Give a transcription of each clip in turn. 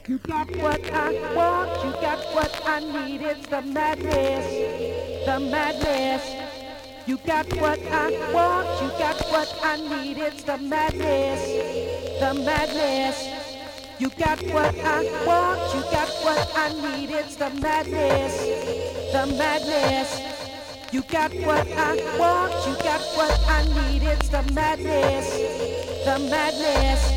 You got what I want, you got what I need, it's the madness, the madness. You got what I want, you got what I need, it's the madness, the madness. You got what I want, you got what I need, it's the madness, the madness. You got what I want, you got what I need, it's the madness, the madness.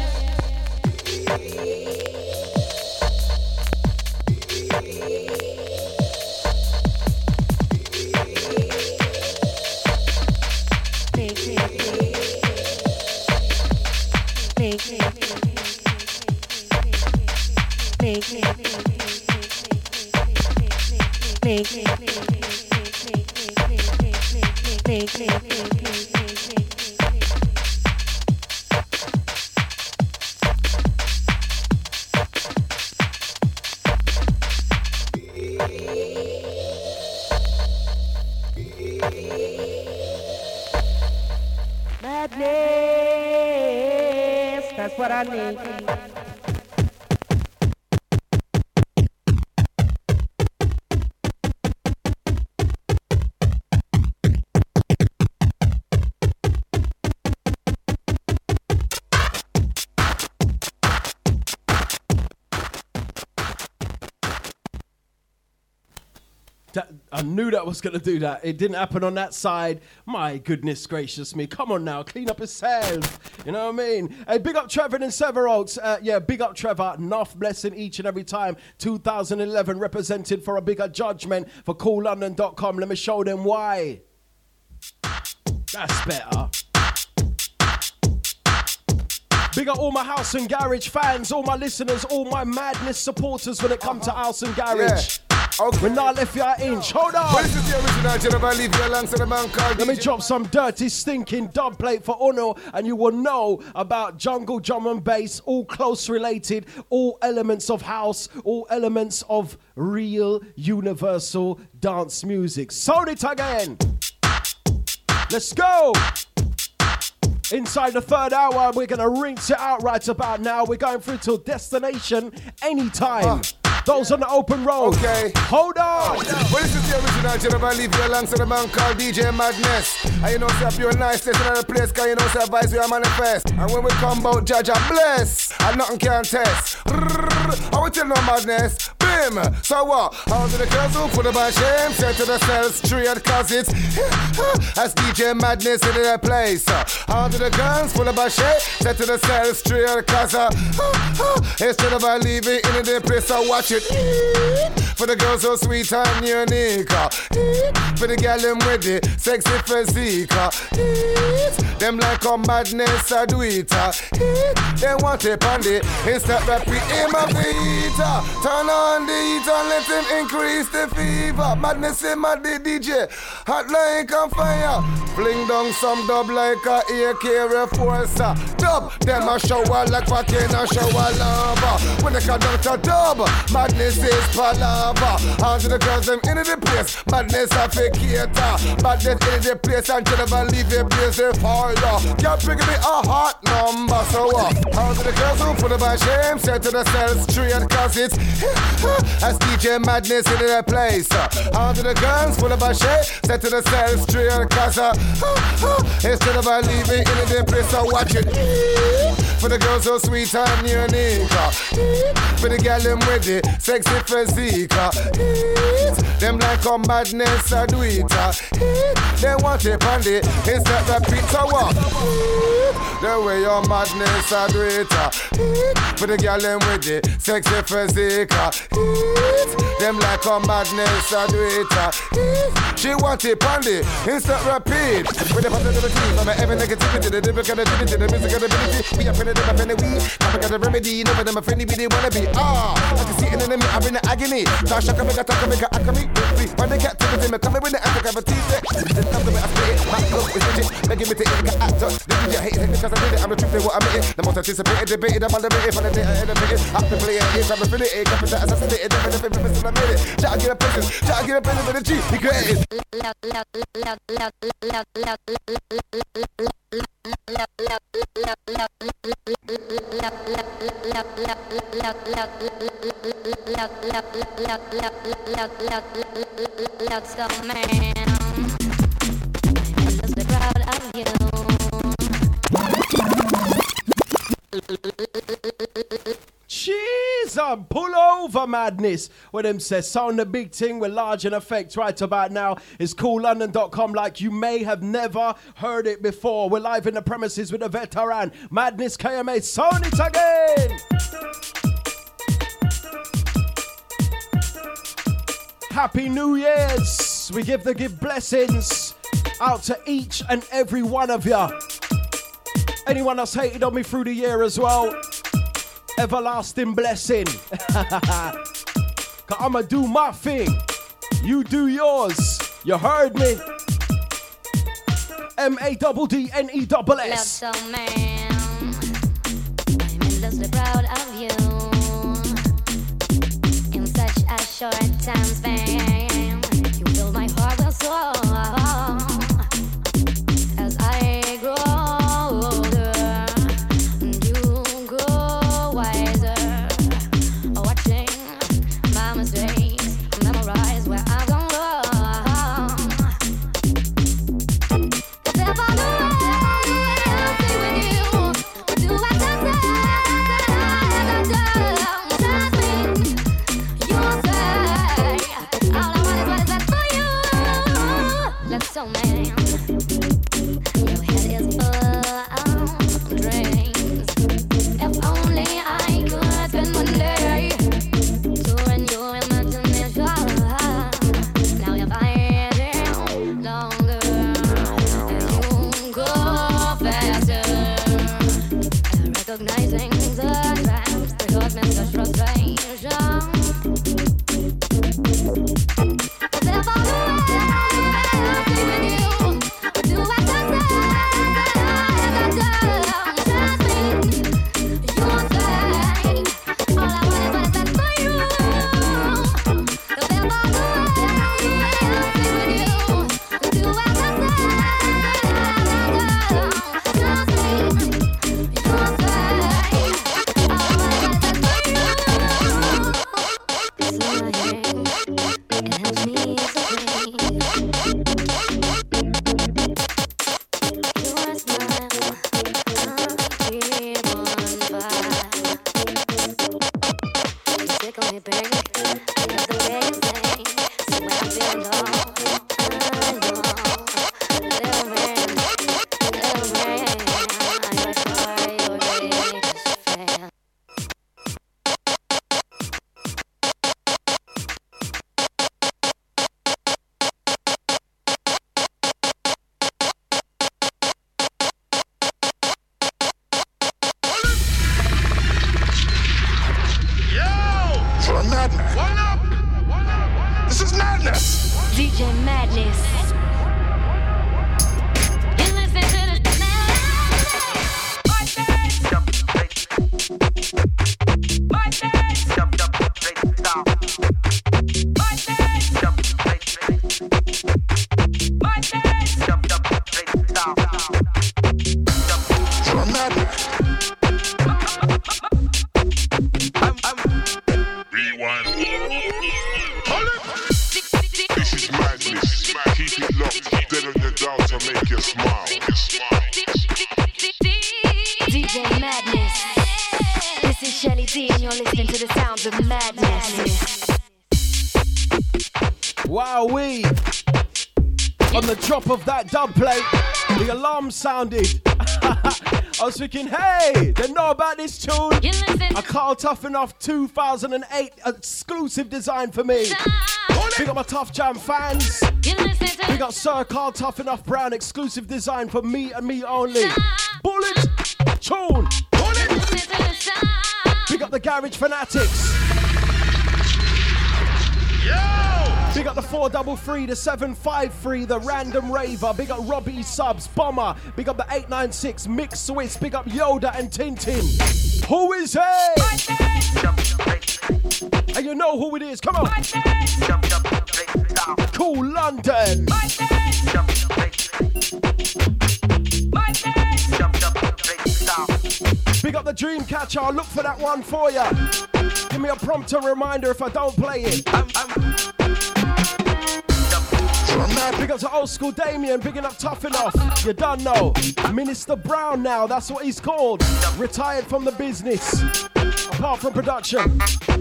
Madness, that's what I need. I knew that was going to do that. It didn't happen on that side. My goodness gracious me. Come on now. Clean up yourself. You know what I mean? Hey, big up Trevor in Sever Oaks. Big up Trevor. Enough blessing each and every time. 2011 represented for a bigger judgment for CoolLondon.com. Let me show them why. That's better. Big up all my House and Garage fans, all my listeners, all my madness supporters when it comes to House and Garage. Yeah. Okay. We're not left you an inch. Hold on. Well, this is the original General Leave you alongside the man called Let me drop some dirty, stinking dub plate for Uno, and you will know about jungle drum and bass, all close related, all elements of house, all elements of real universal dance music. Sound it again. Let's go. Inside the third hour, we're going to rinse it out right about now. We're going through till destination anytime. Those on the open road. Okay. Hold on. Well, this is the original General Leave you alongside the man called DJ Madness. And you know, say, pure nice in another place, cause you know, say, advice we are manifest. And when we come about Judge and bless, and nothing can test. I will tell no madness. Bim. So what? How do the girls who put about shame? Say to themselves, straight cause it's as DJ Madness in their place. How do the girls full of shame? Say to themselves, straight cause instead of leaving in their place, so watch it. For the girls so sweet and unique. For the girl them with the sexy physique. Them like a madness I do it. They want it on the instant rapid aim of it. Turn on the heat and let him increase the fever. Madness in my DJ. Hot like a fire. Fling down some dub like a AK reforcer. Dub, them a shower like volcano shower lava. When they come down to dub, madness is palava. All to the girls them in the place. Madness a fakeator. Madness in the place and you never leave the place they fire. Can't bring me a hot number. So what? All to the girls who put about shame. Say to themselves straight cause it's as DJ Madness in the place. All to the girls full of a shame. Say to themselves straight cause instead of leaving in the place, so watch it. For the girls so sweet and unique. For the girl them with the sexy physique. Them like a madness I do it. They want it on the instant rapid, so what? The way your madness I do it. For the girl them with the sexy physique. Them like a madness I do it. She want it on the instant rapid. With the positivity, from every negativity, the difficult activity, the music ability. We are finna them a weed. Never got a remedy, never them a friendly be they wanna be. I can see it in me, I'm in the agony. Tasha can make a talk, make a acme. When they can't take it, me coming with the anti cavity. Then come to me, I say it. My look is legit. Begging me to eat the actor. The DJ hate it because I did it. I'm the truth, they what I'm eating. The most anticipated, debated, I'm on the rated for the day I elevated. I'm the player, yes, I'm affiliated. Capital assassinated, never the favorite person I made it. Try to get a person, try to get a person with a G. He created. Jeez, pull over madness. What them says, sound the big thing with large in effect right about now is coollondon.com like you may have never heard it before. We're live in the premises with a veteran. Madness KMA, sound it again. Happy New Year's. We give blessings out to each and every one of you. Anyone that's hated on me through the year as well, everlasting blessing. Cause I'ma do my thing, you do yours. You heard me. MADDNESS. Love so man, I'm endlessly proud of you. In such a short time span, you fill my heart with soul. As I grow older, you grow wiser. Watching my mistakes, memorize where I've gone wrong. 'Cause if I knew I'd be with you, would do what I said. Trust me, you'll say all I want is what is best for you. Let's so man, your head is full of dreams. If only I could spend one day touring your imagination. Now you're fighting longer as you go faster, recognizing the times that caused me such frustration. 'Cause if I knew I'd be with you, would do what I said. Trust me, you'll say all I want is what is best for you. 'Cause if I knew I'd be with you, would do what I said. Trust me, you'll say all I want is best for you. Smiling, it helps me to breathe. Your smile, I keep on fire. You tickle me, baby. You're the biggest thing. So when I feel low, little man, I look for your greatest fan. For a madman. One up. This is madness. DJ Madness. You listen to the For a madman. Rewind. This is madness. Keep it locked. Dead on your dial to make you smile. DJ Madness. This is Shelly D and you're listening to the sounds of madness. Wowee. On the drop of that dub plate, the alarm sounded. I was thinking, hey, they know about this tune. You listen. A Carl Tough Enough 2008 exclusive design for me. Big up my Tough Jam fans. You listen to Big up Sir Carl Tough Enough Brown exclusive design for me and me only. Bullet tune. listen to the sound. Big up the Garage Fanatics. Big up the 433, the 753, the Random Raver. Big up Robbie Subs, Bomber. Big up the 896, Mix Swiss. Big up Yoda and Tintin. Who is he? And you know who it is. Come on. Cool London. Big up the dream catcher. I'll look for that one for ya. Give me a prompt and reminder if I don't play it. Big up to old school Damien, bigging up Tough Enough. You done know. Minister Brown now, that's what he's called. Retired from the business. Apart from production.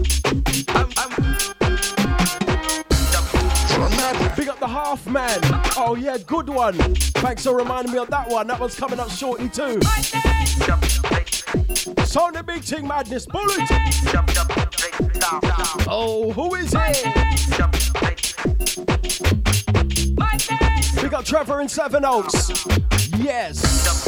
Big up the half man. Oh yeah, good one. Thanks for reminding me of that one. That one's coming up shortly too. Sound the big thing, Madness. Bullet. Oh, who is it? Big up Trevor in Seven Oaks. Yes.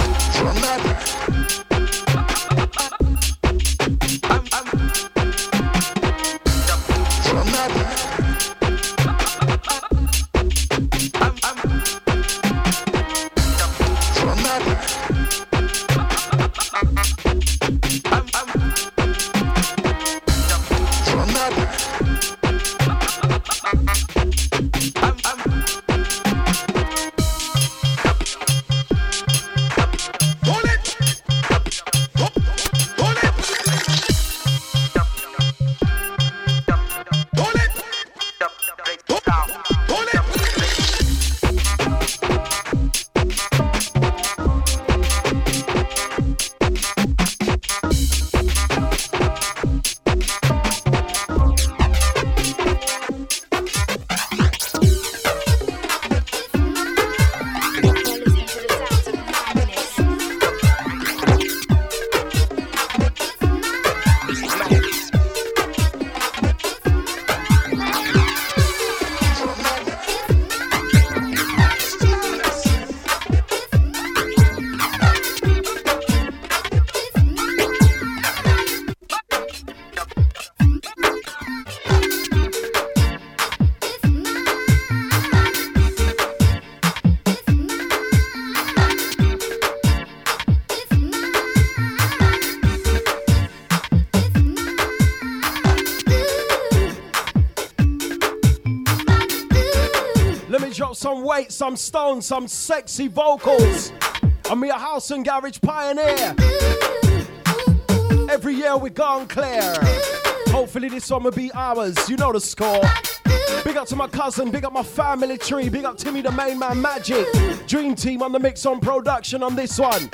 Some weight, some stones, some sexy vocals. I'm your house and garage pioneer. Every year we gone clear. Hopefully this one will be ours. You know the score. Big up to my cousin, big up my family tree, big up Timmy the main man Magic. Dream team on the mix on production on this one.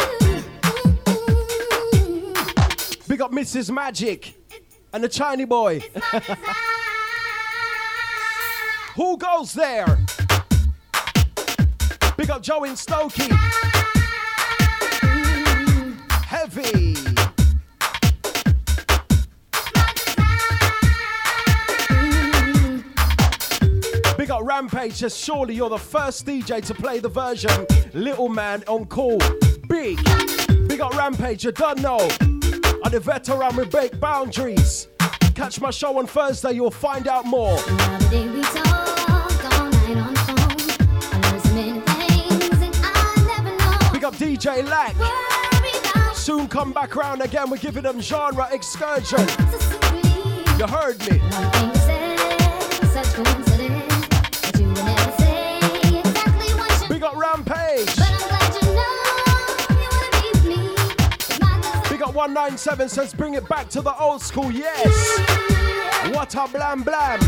Big up Mrs. Magic and the Chinese boy. Who goes there? Big up Joe in Stokey. Heavy. Big up Rampage says, surely you're the first DJ to play the version Little Man on call. Big up Rampage, you don't know. I'm the veteran with big boundaries. Catch my show on Thursday, you'll find out more. Big up DJ Lack. Soon come back round again, we're giving them genre excursion. You heard me. Big up Rampage. Big up 197 says bring it back to the old school, yes. What a blam blam.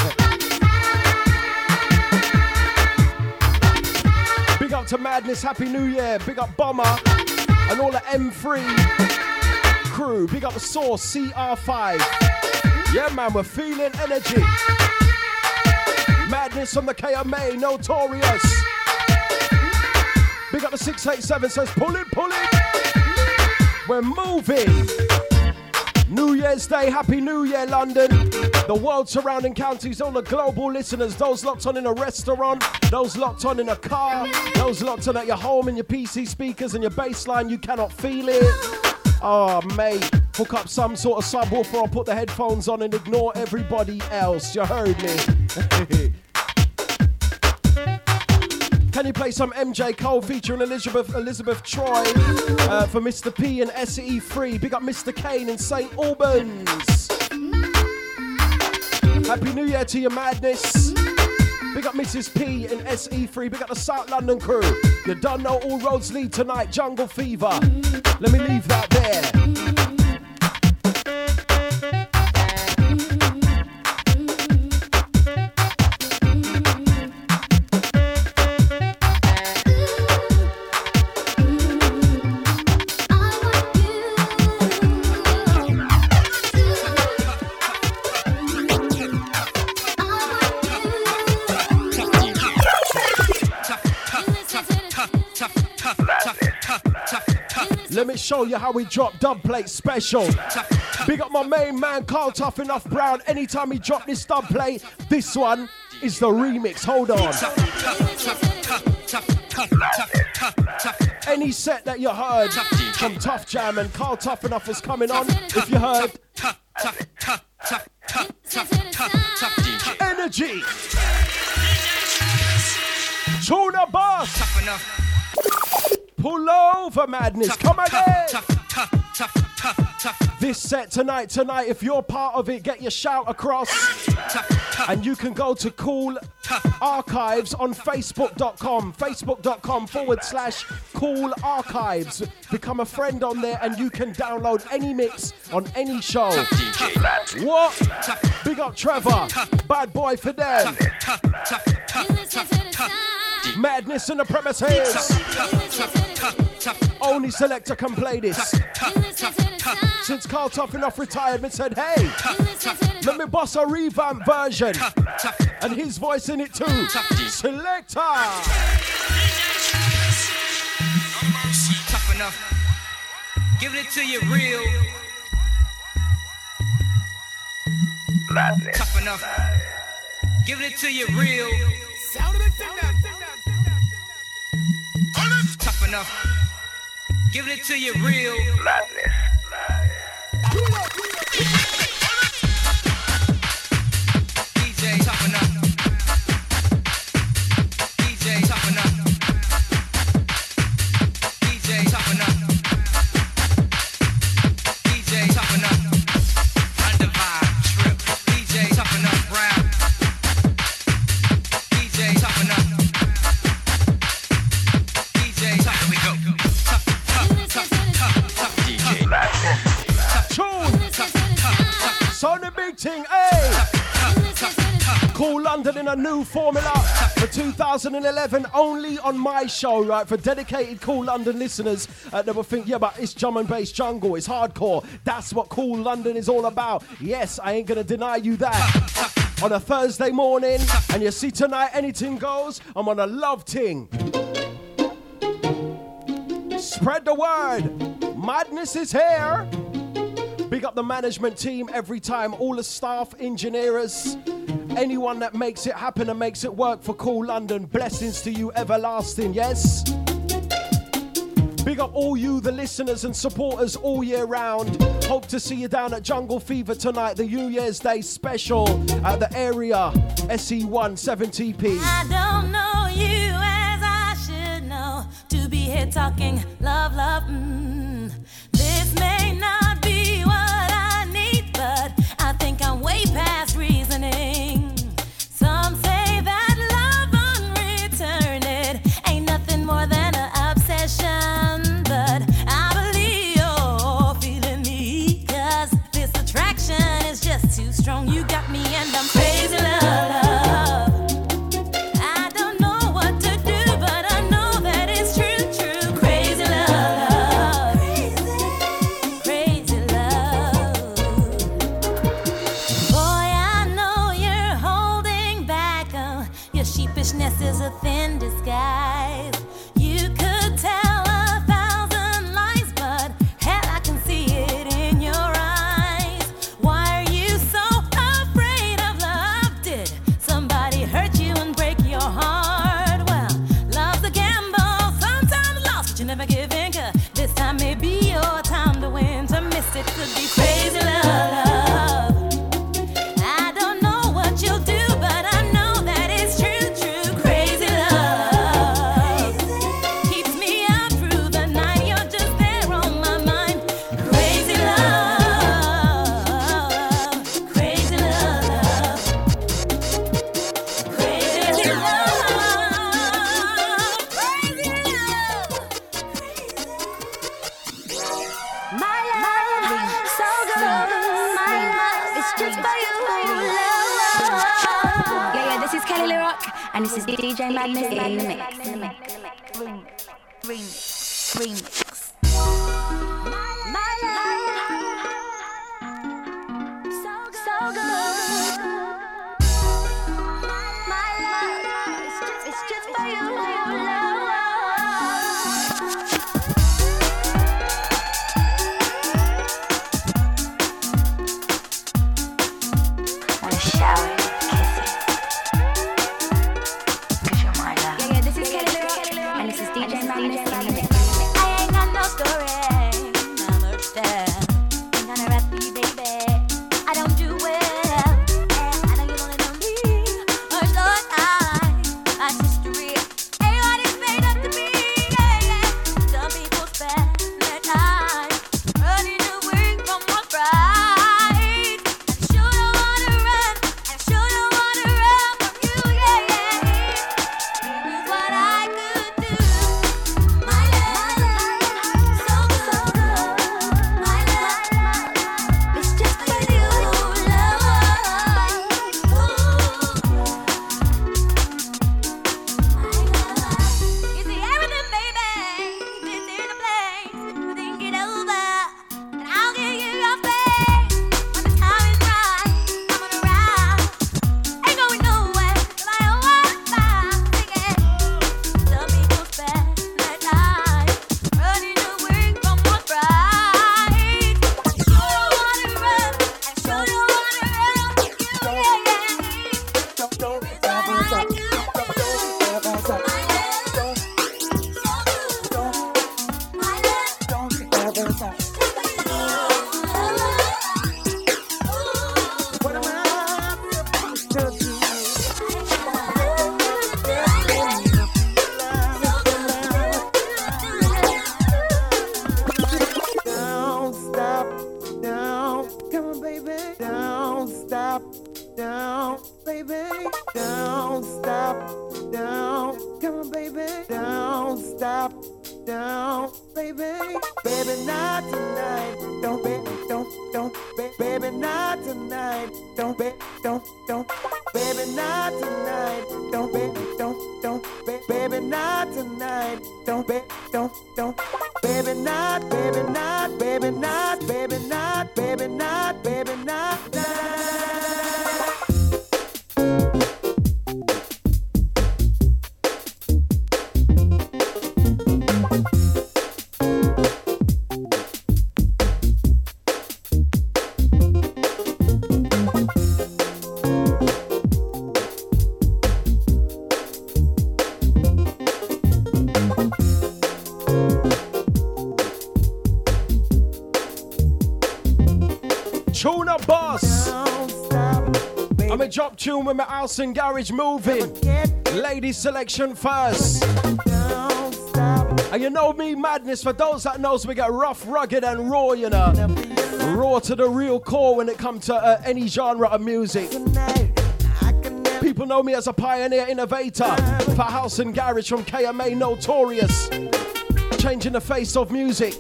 Big up to Madness, Happy New Year. Big up Bomber and all the M3 crew. Big up the Source, CR5. Yeah, man, we're feeling energy. Madness from the KMA, Notorious. Big up the 687 says pull it, pull it. We're moving. New Year's Day, Happy New Year, London. The world surrounding counties, all the global listeners, those locked on in a restaurant, those locked on in a car, those locked on at your home in your PC speakers and your bass line, you cannot feel it. Oh, mate, hook up some sort of subwoofer or put the headphones on and ignore everybody else. You heard me. Can you play some MJ Cole featuring Elizabeth Troy for Mr. P and SE3? Big up Mr. Kane in St. Albans. Happy New Year to you, Madness. Big up Mrs. P in SE3. Big up the South London crew. You don't know all roads lead tonight. Jungle Fever. Let me leave that there. Let me show you how we drop dub plate special. Big up my main man, Carl Tough Enough Brown. Anytime he drop this dub plate, this one is the remix. Hold on. Any set that you heard from Tough Jam and Carl Tough Enough was coming on, if you heard energy. Tuna Boss. Pull over, madness. Come again. This set tonight, if you're part of it, get your shout across. And you can go to Cool Archives on Facebook.com. Facebook.com/Cool Archives. Become a friend on there and you can download any mix on any show. What? Big up Trevor. Bad boy for them. Madness in the premises. Only selector can play this. Since Carl Tough Enough retired, and said, hey, let me boss a revamp version. And his voice in it too. Selector. Tough enough. Giving it to you real. Tough enough. Giving it to you real. Tough enough. Giving it to you real. DJ tough enough. DJ tough enough. DJ tough enough. DJ tough enough. Undivided trip. DJ tough enough. Brown. DJ tough enough. DJ tough. Here we go. Tough, tough, tough, tough, tough. DJ. Tune. So the big thing, hey. Cool London in a new formula for 2011, only on my show, right? For dedicated Cool London listeners that will think, yeah, but it's drum and bass jungle, it's hardcore. That's what Cool London is all about. Yes, I ain't gonna deny you that. On a Thursday morning, and you see tonight, anything goes. I'm on a love ting. Spread the word. Madness is here. Big up the management team every time, all the staff, engineers, anyone that makes it happen and makes it work for Cool London. Blessings to you, everlasting, yes? Big up all you, the listeners and supporters all year round. Hope to see you down at Jungle Fever tonight, the New Year's Day special at the area, SE1 7TP. I don't know you as I should know to be here talking love, love, This may not be what I need, but I think I'm way past reasoning. Some say that love unreturned ain't nothing more than an obsession, but I believe you're feeling me, 'cause this attraction is just too strong. You got me and I'm crazy, love. I don't know what to do, but I know that it's true, true. Crazy love, crazy love. Boy, I know you're holding back. Your sheepishness is a thin disguise. You could tell 1,000 lies, but hell, I can see it in your eyes. Why are you so afraid of love? Did somebody hurt you and break your heart? Well, love's a gamble, sometimes lost, but you never give in. 'Cause this time may be your time to win. To miss it could be crazy love. I don't know what you'll do, but I know that it's true, true. Crazy love keeps me up through the night. You're just there on my mind. Crazy love, crazy love, crazy love. Kelly Rock, and this is DJ Madness in the mix. Remix. My love, so good. My love, it's just for you, love. Wanna shower, kisses, 'cause you're my love. Yeah, this is Kelly Rock, and this is DJ Madness in the mix. I ain't got no story, I'm a star. Ain't gonna rap me, baby. I don't do well, and I know you only know me. Or so my history. Ain't what it's made up to be, yeah. Some people spend their time running away from what's right. And sure don't wanna run, and sure don't wanna run from you, yeah. Here's what I could do. My love, so good. My love, it's just for you, love. You see everything, baby, this in a place. Think it over, and I'll give you your face. When the time is right, I'm gonna ride. Ain't going nowhere till I find singing. Some people spend their time running away from what's right. Sure don't wanna run, and sure don't wanna run from you, yeah. Here's what I could do. Don't stop, down. Come on, baby. Don't stop, down, baby. Don't stop, down. Come on, baby. Don't stop, down, baby. Baby, not tonight. Don't, baby, not tonight. Don't, baby, not tonight. Don't, baby, not tonight. Don't, baby, not, baby, not, baby, not, baby, not, baby, not, baby, not. Tuna Boss. I'm a drop tune with my house and garage moving. Lady selection first. And you know me, Madness, for those that knows, we get rough, rugged and raw, you know. Raw to the real core when it comes to any genre of music. People know me as a pioneer innovator for house and garage from KMA Notorious. Changing the face of music.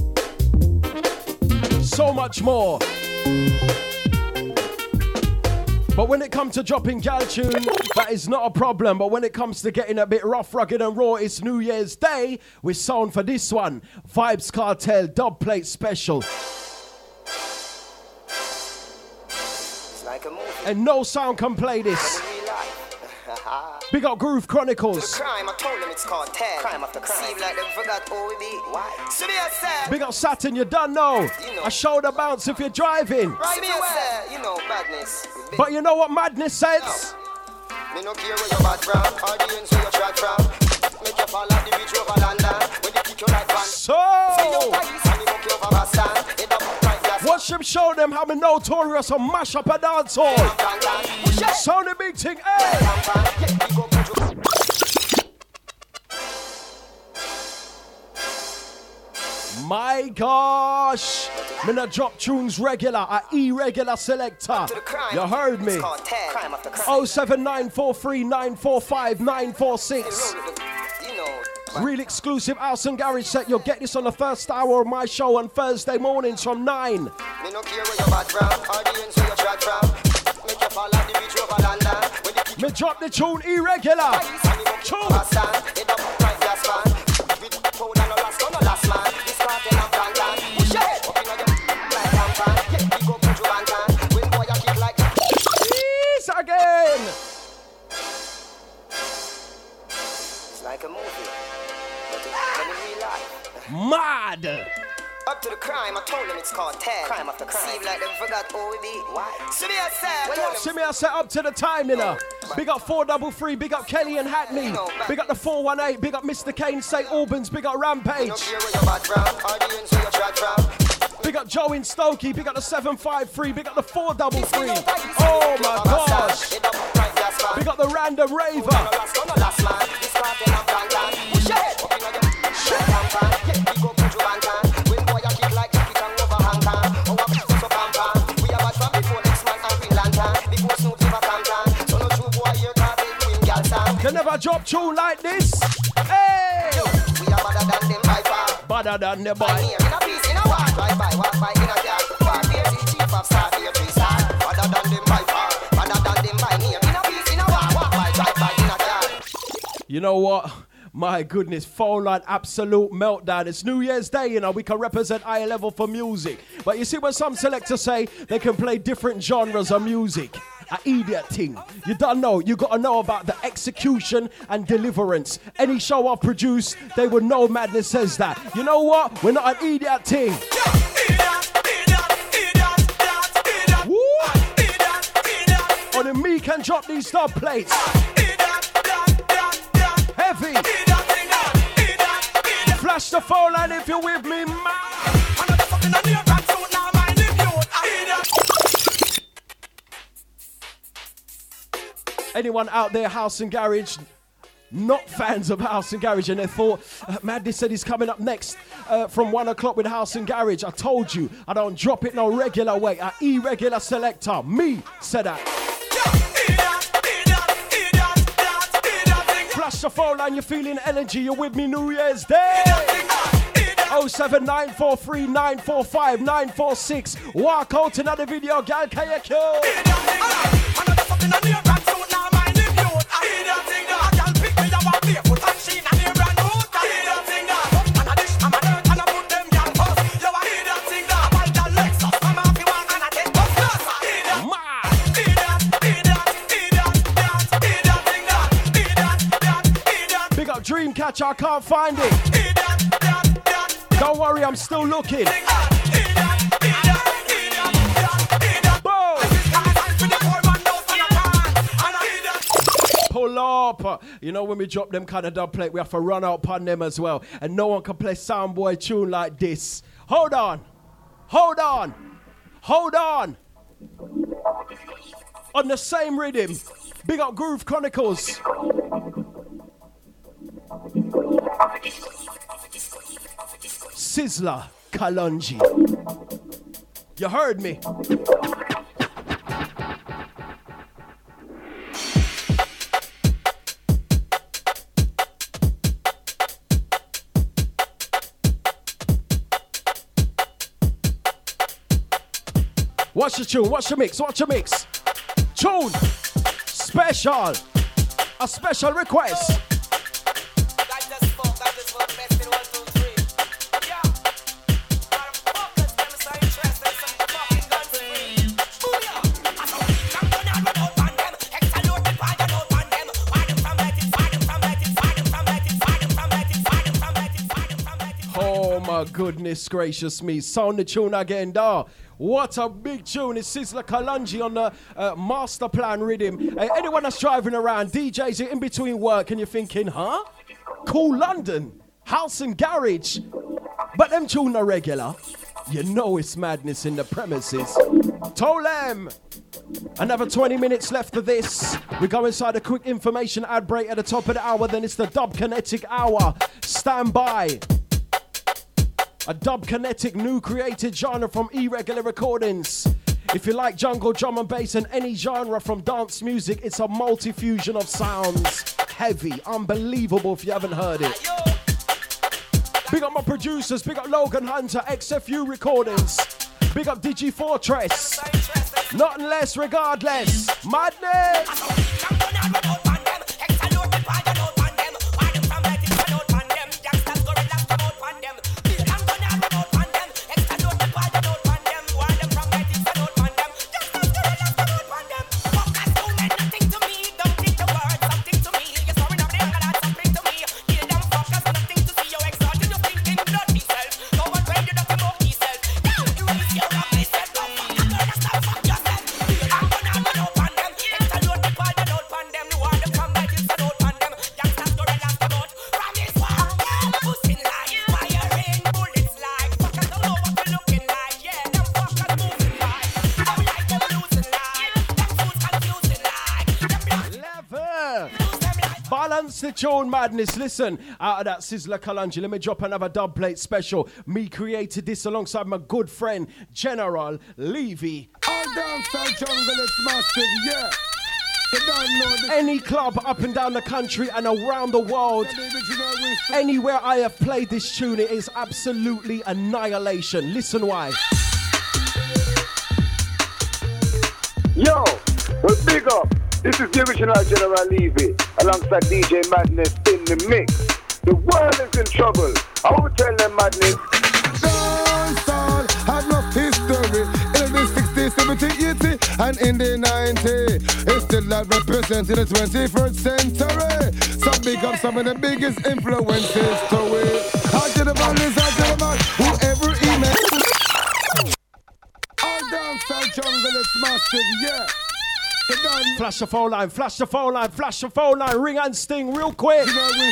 So much more. But when it comes to dropping gal tune, that is not a problem. But when it comes to getting a bit rough, rugged and raw, it's New Year's Day. We sound for this one. Vibes Cartel Dub Plate Special. It's like a movie. And no sound can play this. Big up Groove Chronicles. Crime, I told them it's called crime after crime. Seem like them forgot who we be. Why? So me say. Big up Saturn, you done know. I show the bounce if you're driving. Right, me say, you know, badness. But you know what Madness says? Me no care where you bad from, or the ends where you trot from. Make you fall like the beach over London, when they kick you like van. So, watch them show them how me notorious and mash up a dance hall. Sound the big thing, hey! My gosh! Me not drop tunes regular, a irregular selector. You heard me. 07943945946. Real exclusive house and garage set. You'll get this on the first hour of my show on Thursday mornings from 9. Me no care where you bad from, or the ends where you trot from. Make you fall like the beach over London, when they kick you drop the tune irregular. Tune. Please again. It's like a movie, but it's in real life. Mad. Up to the crime, I told them it's called 10. Crime after crime. Seem like them forgot who we be. Why? See me, I said. See me, I set up to the time, you know. Big up 433, big up Kelly and Hackney. Big up the 418, big up Mr. Kane, St. Albans, big up Rampage. Big up Joe in Stokey, big up the 753, big up the 433. Oh my gosh. Big up the Random Raver. Can never drop tune like this. Hey! We are better than them by far. Better than the boy. In a piece, in a walk, drive by, walk by, in a yard. Far chief of staff, here, free star. Better than them by far. Better than them by near. In a piece, in a walk, walk by, drive by, in a yard. You know what? My goodness, phone line absolute meltdown. It's New Year's Day, you know, we can represent higher level for music. But you see when some selectors say they can play different genres of music, an idiot thing. You don't know, you gotta know about the execution and deliverance. Any show I've produced, they would know Madness says that. You know what? We're not an idiot thing. Woo! Only me can drop these dub plates. Heavy. Flash the phone line if you're with me, man. Anyone out there, House and Garage, not fans of House and Garage, and they thought, Madness said he's coming up next from 1 o'clock with House and Garage. I told you, I don't drop it no regular way. An irregular selector. Me said that. Flash the phone line, you're feeling energy, you're with me New Year's Day. 07943945946. Walk out another video, gal, KQ. Big up Dreamcatcher, I can't find it. Don't worry, I'm still looking. Pull up. You know when we drop them kind of dub plate, we have to run out upon them as well. And no one can play Soundboy tune like this. Hold on. Hold on. Hold on. On the same rhythm. Big up Groove Chronicles. Sizzla Kalonji. You heard me. Watch the tune, watch the mix, watch the mix. Tune. Special. A special request. Goodness gracious me, sound the tune again, da. What a big tune. It's Sizzla Kalonji on the master plan rhythm. Anyone that's driving around, DJs, you're in between work and you're thinking, huh? Cool London, House and Garage, but them tune are regular. You know it's madness in the premises. Tolem. Another 20 minutes left of this. We go inside a quick information ad break at the top of the hour, then it's the Dub Kinetic Hour. Stand by. A dub kinetic new created genre from Irregular Recordings. If you like jungle, drum and bass and any genre from dance music, it's a multi-fusion of sounds. Heavy, unbelievable if you haven't heard it. Big up my producers, big up Logan Hunter, XFU Recordings. Big up Digi Fortress. Nothing less, regardless. Madness! The tune madness. Listen, out of that Sizzler Kalonji, let me drop another dub plate special. Me created this alongside my good friend General Levy. All dancehall jungle, it's massive, yeah. You don't know this. Any club up and down the country and around the world, anywhere I have played this tune, it is absolutely annihilation. Listen why. Yo, well, big up. This is the original General Levy, alongside DJ Madness in the mix. The world is in trouble. I will tell them Madness. Dancehall had no history in the 60s, 70s, 80s, and in the 90s. It's still that representing the 21st century. So big up some of the biggest influences to it. Out to the Madness, out to the man, whoever email. All dancehall jungle is massive, yeah. Flash the phone line, flash the phone line, flash the phone line, ring and sting real quick.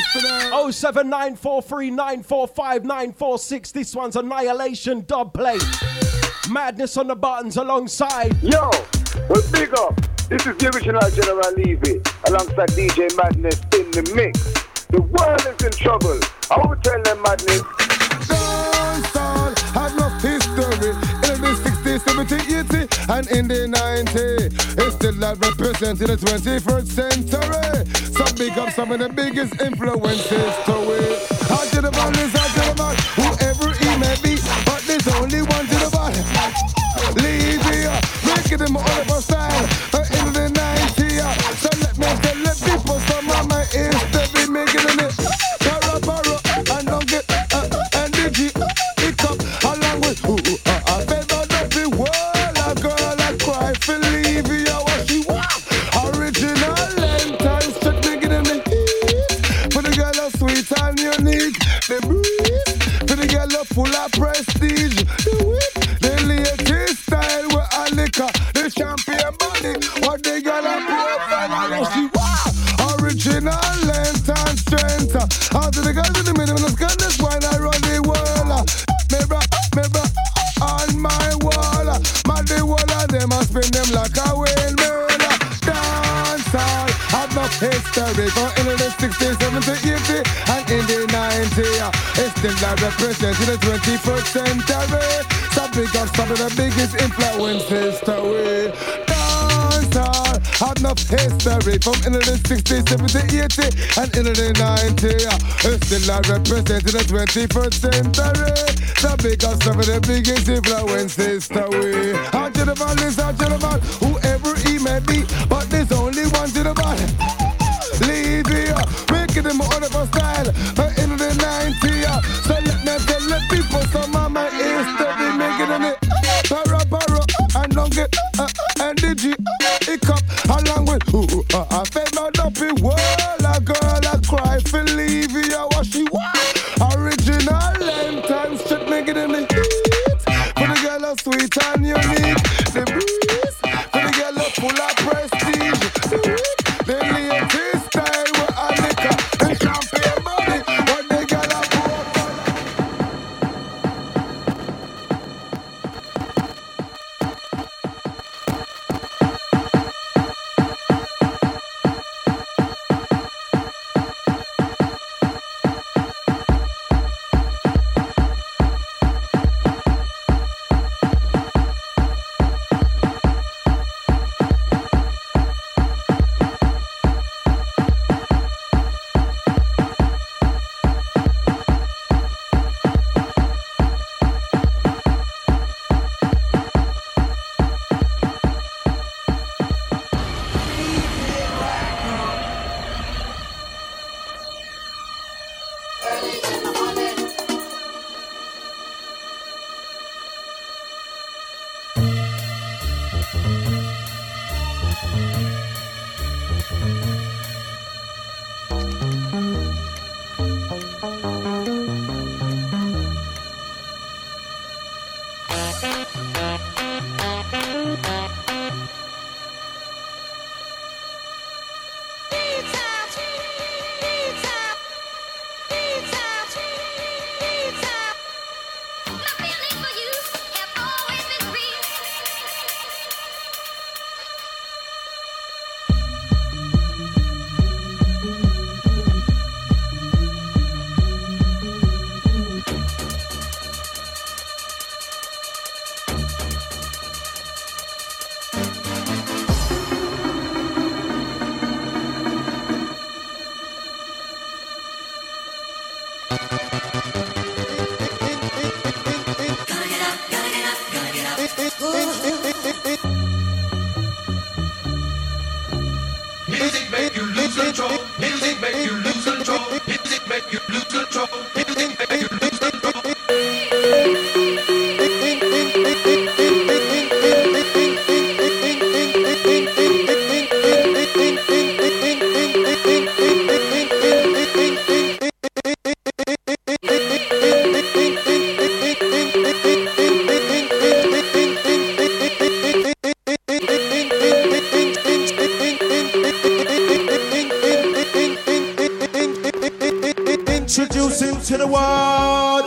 07943945946. This one's Annihilation dub plate. Madness on the buttons alongside. Yo, well, big up. This is the original General Levy, alongside DJ Madness in the mix. The world is in trouble. I will tell them Madness. Dancehall had no history in the 60s, 70s, 80s, and in the 90s. It's still that representing the 21st century. So big up some of the biggest influences to it. Out to the man, out to the man, whoever he may be, but there's only one to the body. Leave here, making them all of our style. In the 90s, so let me tell the people some of my history making them it. Barrow, and don't get and digi, pick up along with I fed out of the world. A girl I cry for leave you what she want. Original Lentile straight making them it. For the girl are sweet and unique. The breeze, for the girl are full of prestige. The whip, the latest style with a liquor. The champion body, what they got a profile and what she want. Original length and strength. Out to the girls in the middle of the sky, that's why I run the world. Remember, on my wall. My the wall of them, I spin them like a windmill. Dancehall have no history. For in the 60s, 70s, 80s, and in the 90s. It's still that representing the 21st century. So big up some of the biggest influences to it. Dancehall have no history. From in the 60s, 70s, 80s, and in the 90s. It's still that representing the 21st century. So big up some of the biggest influences to it. Out to the man, out to the man, whoever he may be, but there's only one to the body. Leave here, making them all of our style. In the 90s, so let me tell the people some of my history making them it. Barrow, and don't get and digi, hiccup along with I fed my dumpy world. A girl I cry for leave you what she want. Original length and straight making them it. For the girl are sweet and unique. The breeze, for the girl are full of prestige. The latest style with a liquor. The champion body, what they got a Music make you lose control. Music make you lose control. Music make you lose control. Music make you lose control. Introducing to the world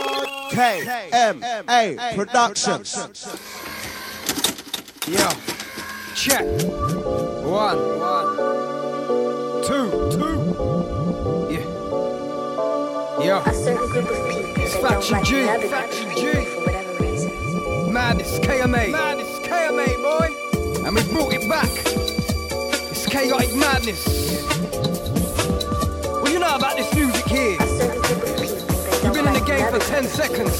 KMA Productions. Yo, check. One, two. Yeah. Yo. It's Faction G. Madness KMA, boy. And we brought it back. It's chaotic madness. What you know about this music here? You've been in the game for 10 seconds.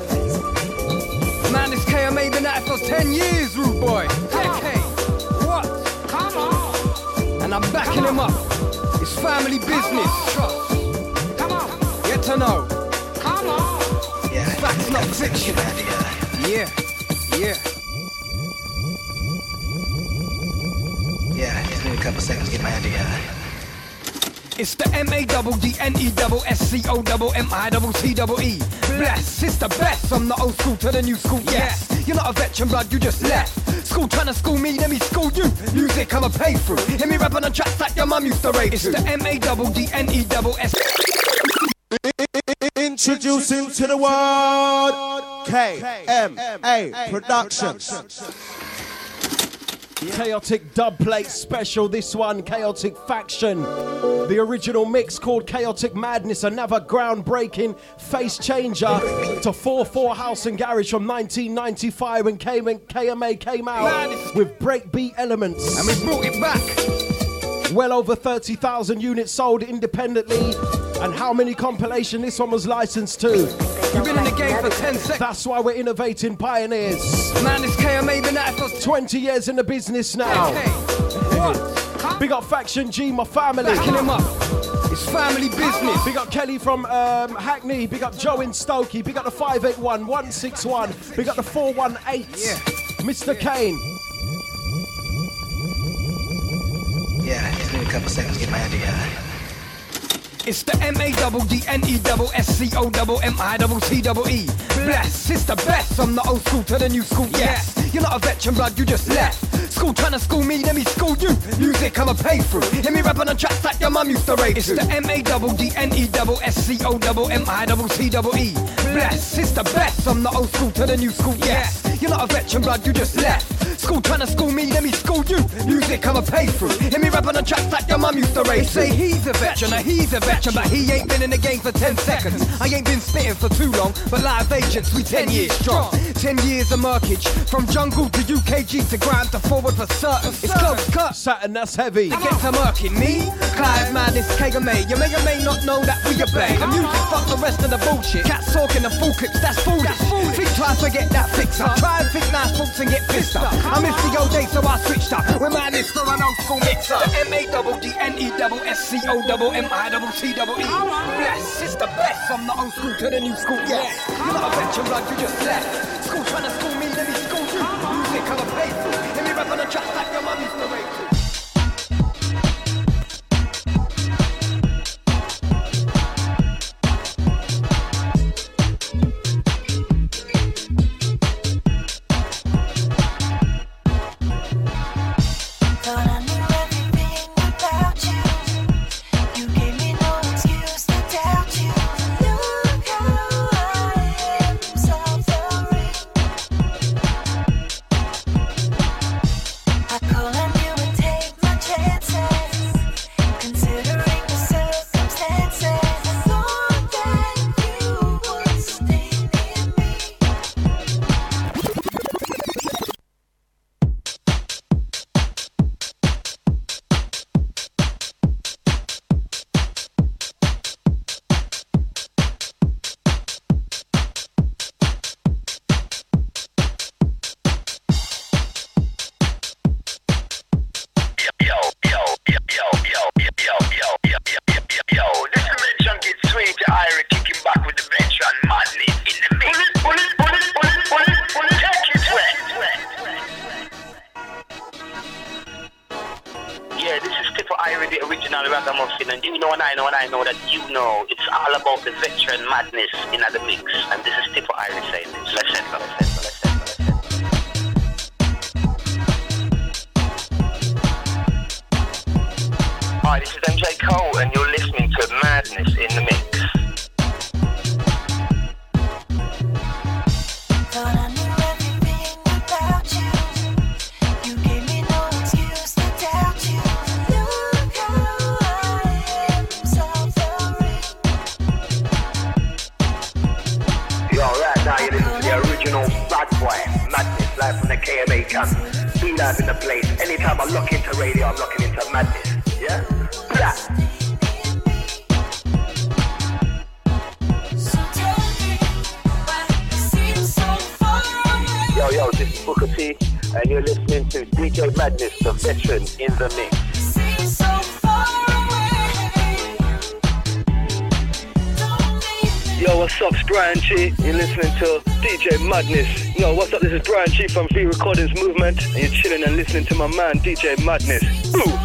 Man, this KMA been at it for 10 years, rude boy. Okay. What? Come on. And I'm backing him up. It's family business. Come on. Get to know. Come on. Yeah. Facts, not fiction. Yeah. Yeah, just need a couple seconds to get my idea. It's the MADDNESSCOMMICCEE. Bless, it's the best from the old school to the new school, yes. You're not a veteran, blood, you just left. School trying to school me, let me school you. Music I'ma pay through. Hear me rap on the tracks like your mum used to rate. It's the MADDNESS. Introducing to the world KMA Productions. Chaotic dub plate special, this one, Chaotic Faction. The original mix called Chaotic Madness, another groundbreaking face changer to 4/4 House and Garage from 1995 when KMA came out with breakbeat elements. And we brought it back. Well over 30,000 units sold independently. And how many compilation this one was licensed to? You've been in the game for 10 seconds. That's why we're innovating pioneers. Man, this KMA been at it for 20 years in the business now. Okay. What? Big up Faction G, my family. Backing him up. It's family business. Big up Kelly from Hackney. Big up Joe in Stokey. Big up the 581 161. Big up the 418. Yeah. Mr. Kane. Yeah, just need a couple seconds to get my idea. It's the MADDNESSCOMMICCEE. Bless, it's the best from the old school to the new school, yes. You're not a veteran, blood, you just left. School trying to school me, let me school you. Music I'ma pay through. Hear me rap on the tracks like your mum used to rate. It's the MADDNESSCOMMICCEE. Bless, it's the best from the old school to the new school, yes. You're not a veteran, blood, you just left. School trying to school me, let me school you. Music I'ma pay through. Hear me rap on the tracks like your mum used to rate. Say he's a veteran, he's a veteran, but he ain't been in the game for 10 seconds. I ain't been spitting for too long, but live agents, we 10 years strong. 10 years of murkage, from jungle to UKG to grind to forward for certain. It's close cut. Saturn, that's heavy. It gets to murking me, Clive Madness, KMA. You may or may not know that we obey. The music, fuck the rest of the bullshit. Cats talking the full clips, that's foolish. Think twice, forget that fixer. Try and think nice folks and get pissed up. I miss the old days, so I switched up. We're madness for an old school mixer. The MADDNESSCOMMICCEE. Bless, it's the best from the old school to the new school, yes. You're not a veteran, blood, you just left. School trying to school me, let me school you. Music I'ma pay through. Hear me rap on the Ira, the original ragamuffin, and you know and I know that you know it's all about the veteran madness in the mix. And this is Tipo Ira saying this. Let's settle. Hi, this is MJ Cole, and you're listening to Madness in the Mix. Bad boy, madness, live from the KMA camp. Be live in the place. Anytime I look into radio, I'm looking into madness. Yeah? Blah. Yo, this is Booker T, and you're listening to DJ Madness, the veteran in the mix. Yo, what's up, it's Brian G. You're listening to DJ Madness. Yo, what's up, this is Brian G from V Recordings Movement, and you're chilling and listening to my man, DJ Madness. Boo!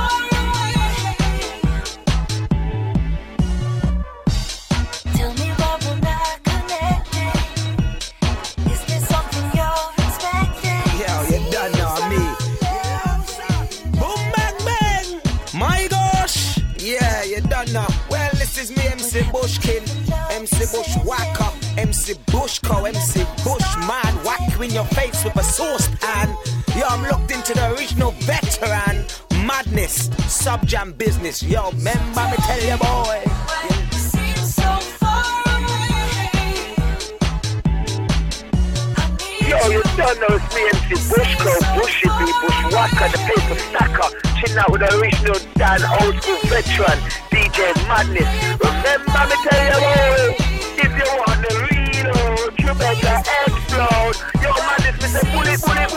Bushkin, MC Bushwhacker, MC Bushco, MC Bushman, whack you in your face with a saucepan. Yo, I'm looked into the original veteran madness, sub jam business. Yo, remember me tell you, boy. Yo, you don't know it's me, MC Bushco, Bushy B, Bushwhacker, the paper stacker, chilling out with the original Dan, old school veteran, DJ Madness. Remember me tell you, boy, if you want the reload, you better explode. Yo, Madness, me say bully.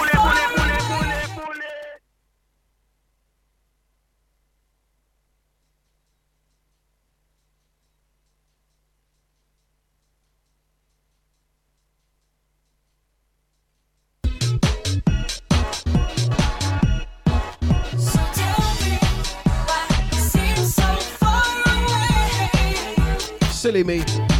Silly me.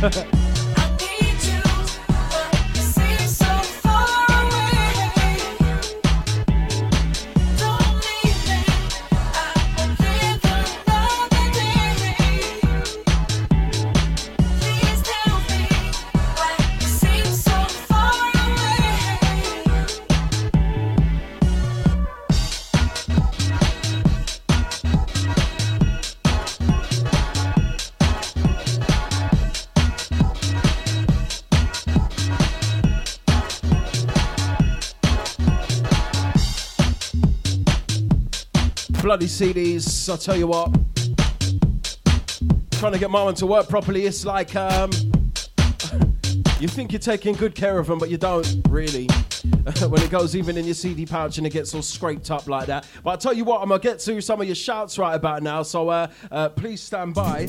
Bloody CDs, I'll tell you what. Trying to get my one to work properly, it's like you think you're taking good care of them, but you don't really. When it goes even in your CD pouch and it gets all scraped up like that. But I'll tell you what, I'm going to get to some of your shouts right about now, so please stand by.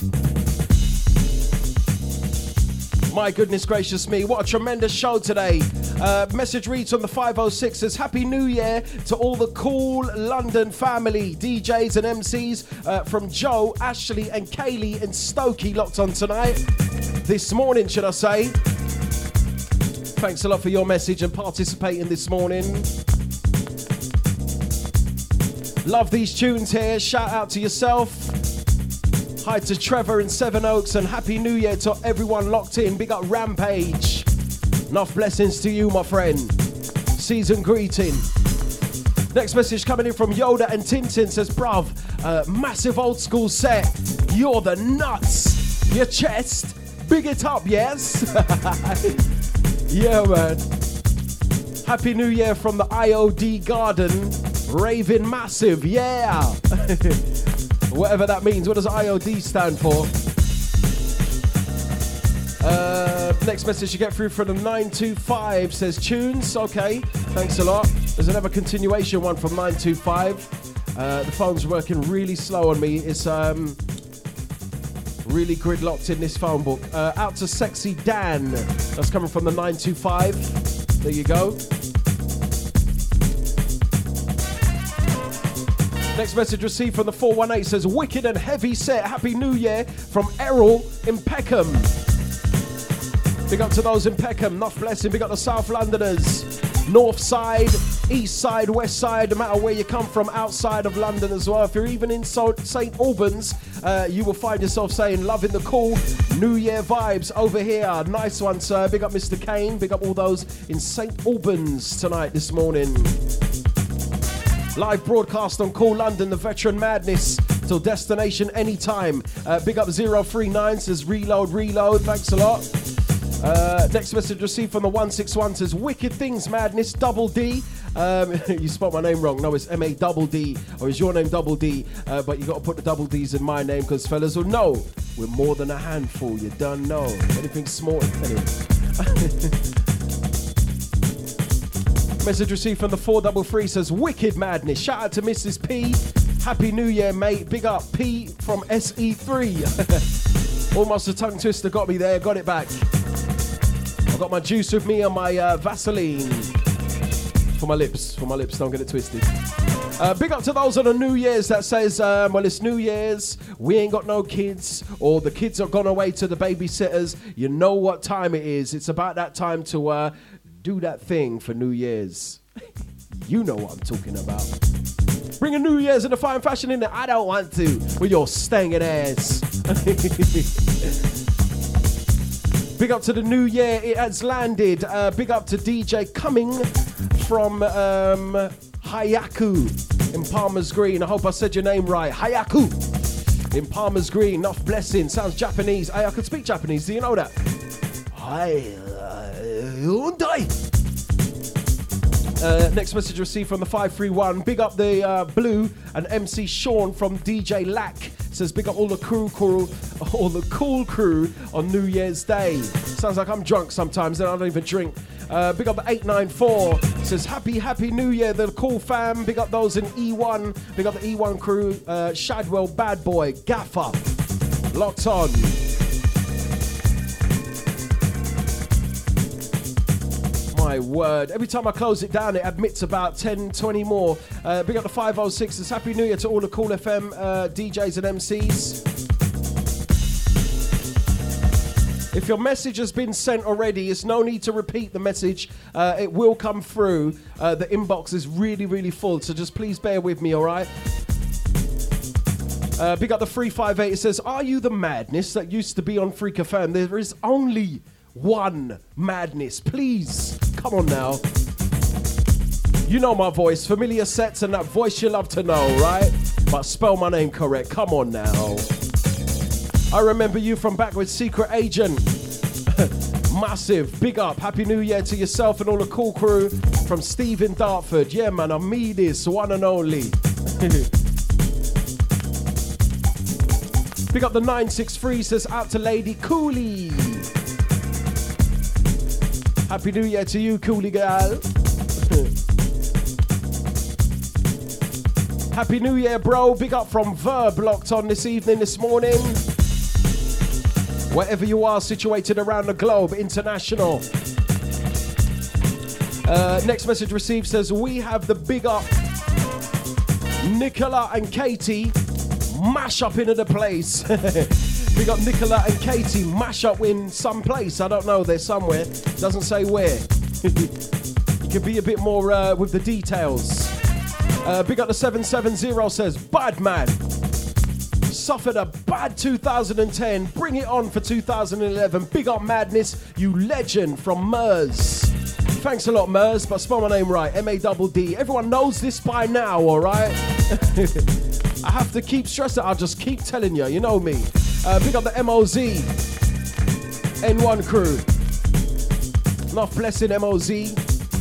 My goodness gracious me, what a tremendous show today. Message reads on the 506 says, Happy New Year to all the cool London family, DJs and MCs from Joe, Ashley and Kaylee in Stokey locked on tonight. This morning, should I say. Thanks a lot for your message and participating this morning. Love these tunes here. Shout out to yourself. Hi to Trevor in Seven Oaks and Happy New Year to everyone locked in. Big up Rampage. Enough blessings to you, my friend. Season greeting. Next message coming in from Yoda and Tintin says, bruv, massive old school set. You're the nuts. Your chest, big it up, yes? Yeah, man. Happy New Year from the IOD Garden. Raving Massive, yeah. Whatever that means. What does IOD stand for? Next message you get through from the 925 says tunes. Okay, thanks a lot. There's another continuation one from 925. The phone's working really slow on me. It's really gridlocked in this phone book. Out to Sexy Dan. That's coming from the 925. There you go. Next message received from the 418 says, wicked and heavy set. Happy New Year from Errol in Peckham. Big up to those in Peckham. Enough blessing. Big up the South Londoners. North side, east side, west side, no matter where you come from outside of London as well. If you're even in St. Albans, you will find yourself saying, loving the cool New Year vibes over here. Nice one, sir. Big up Mr. Kane. Big up all those in St. Albans tonight, this morning. Live broadcast on Cool London, the Veteran Madness, till destination anytime. Big up 039 says, reload. Thanks a lot. Next message received from the 161 says, wicked things, Madness, Double D. You spelled my name wrong. No, it's M-A-double-D, or is your name Double D? But you got to put the double D's in my name, because fellas will know we're more than a handful. You done know. Anything small. Anyway. Message received from the 433 says, wicked Madness. Shout out to Mrs. P. Happy New Year, mate. Big up P from SE3. Almost a tongue twister got me there. Got it back. Got my juice with me and my Vaseline for my lips, don't get it twisted. Big up to those on the New Year's that says, well, it's New Year's, we ain't got no kids, or the kids have gone away to the babysitters. You know what time it is. It's about that time to do that thing for New Year's. You know what I'm talking about. Bring a New Year's in a fine fashion in there. I don't want to, with your stanging ass. Big up to the new year, it has landed. Big up to DJ Cumming from Hayaku in Palmer's Green. I hope I said your name right. Hayaku in Palmer's Green. Enough blessing. Sounds Japanese. Hey, I can speak Japanese. Do you know that? Next message received from the 531. Big up the Blue and MC Sean from DJ Lack. Says big up all the cool crew on New Year's Day. Sounds like I'm drunk sometimes and I don't even drink. Big up the 894. Says happy New Year, the cool fam. Big up those in E1. Big up the E1 crew. Shadwell, Bad Boy, Gaffer. Locked on. My word. Every time I close it down, it admits about 10, 20 more. Big up the 506s. Happy New Year to all the Cool FM DJs and MCs. If your message has been sent already, it's no need to repeat the message. It will come through. The inbox is really, really full, so just please bear with me, all right? Big up the 358. It says, are you the Madness that used to be on Freak FM? There is only one Madness. Please, come on now. You know my voice, familiar sets and that voice you love to know, right? But spell my name correct. Come on now. I remember you from back with Secret Agent. Massive. Big up. Happy New Year to yourself and all the cool crew from Steve in Dartford. Yeah, man, I'm me this one and only. Big up the 963 says out to Lady Cooley. Happy New Year to you, Cooley girl. Happy New Year, bro. Big up from Verb, locked on this evening, this morning. Wherever you are situated around the globe, international. Next message received says, we have the big up Nicola and Katie mash up into the place. Big up Nicola and Katie mash up in some place. I don't know, they're somewhere. Doesn't say where. You can be a bit more with the details. Big up the 770 says, bad man. Suffered a bad 2010. Bring it on for 2011. Big up Madness, you legend from Mers. Thanks a lot, Mers, but spell my name right. M-A-double-D. Everyone knows this by now, all right? I have to keep stressing. I'll just keep telling you. You know me. Big up the MOZ. N1 crew. Enough blessing, MOZ.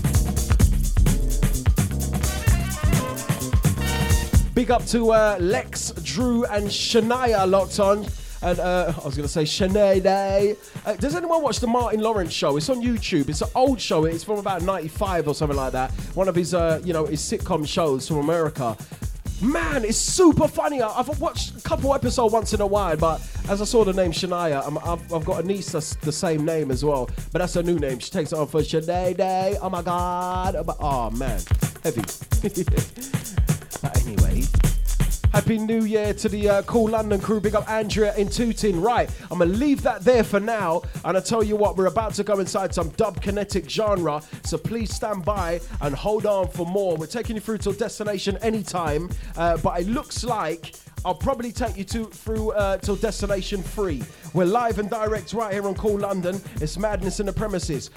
Big up to Lex, Drew, and Shania locked on. And I was going to say Shanae. Does anyone watch the Martin Lawrence show? It's on YouTube. It's an old show. It's from about 95 or something like that. One of his, his sitcom shows from America. Man, it's super funny. I've watched a couple episodes once in a while, but as I saw the name Shania, I've got a niece that's the same name as well. But that's her new name. She takes it on for Shanae. Oh my God. Oh man, heavy. But anyway, Happy New Year to the Cool London crew. Big up Andrea in Tooting. Right, I'm going to leave that there for now. And I tell you what, we're about to go inside some dub kinetic genre. So please stand by and hold on for more. We're taking you through till destination anytime. But it looks like I'll probably take you through till destination 3. We're live and direct right here on Cool London. It's madness in the premises.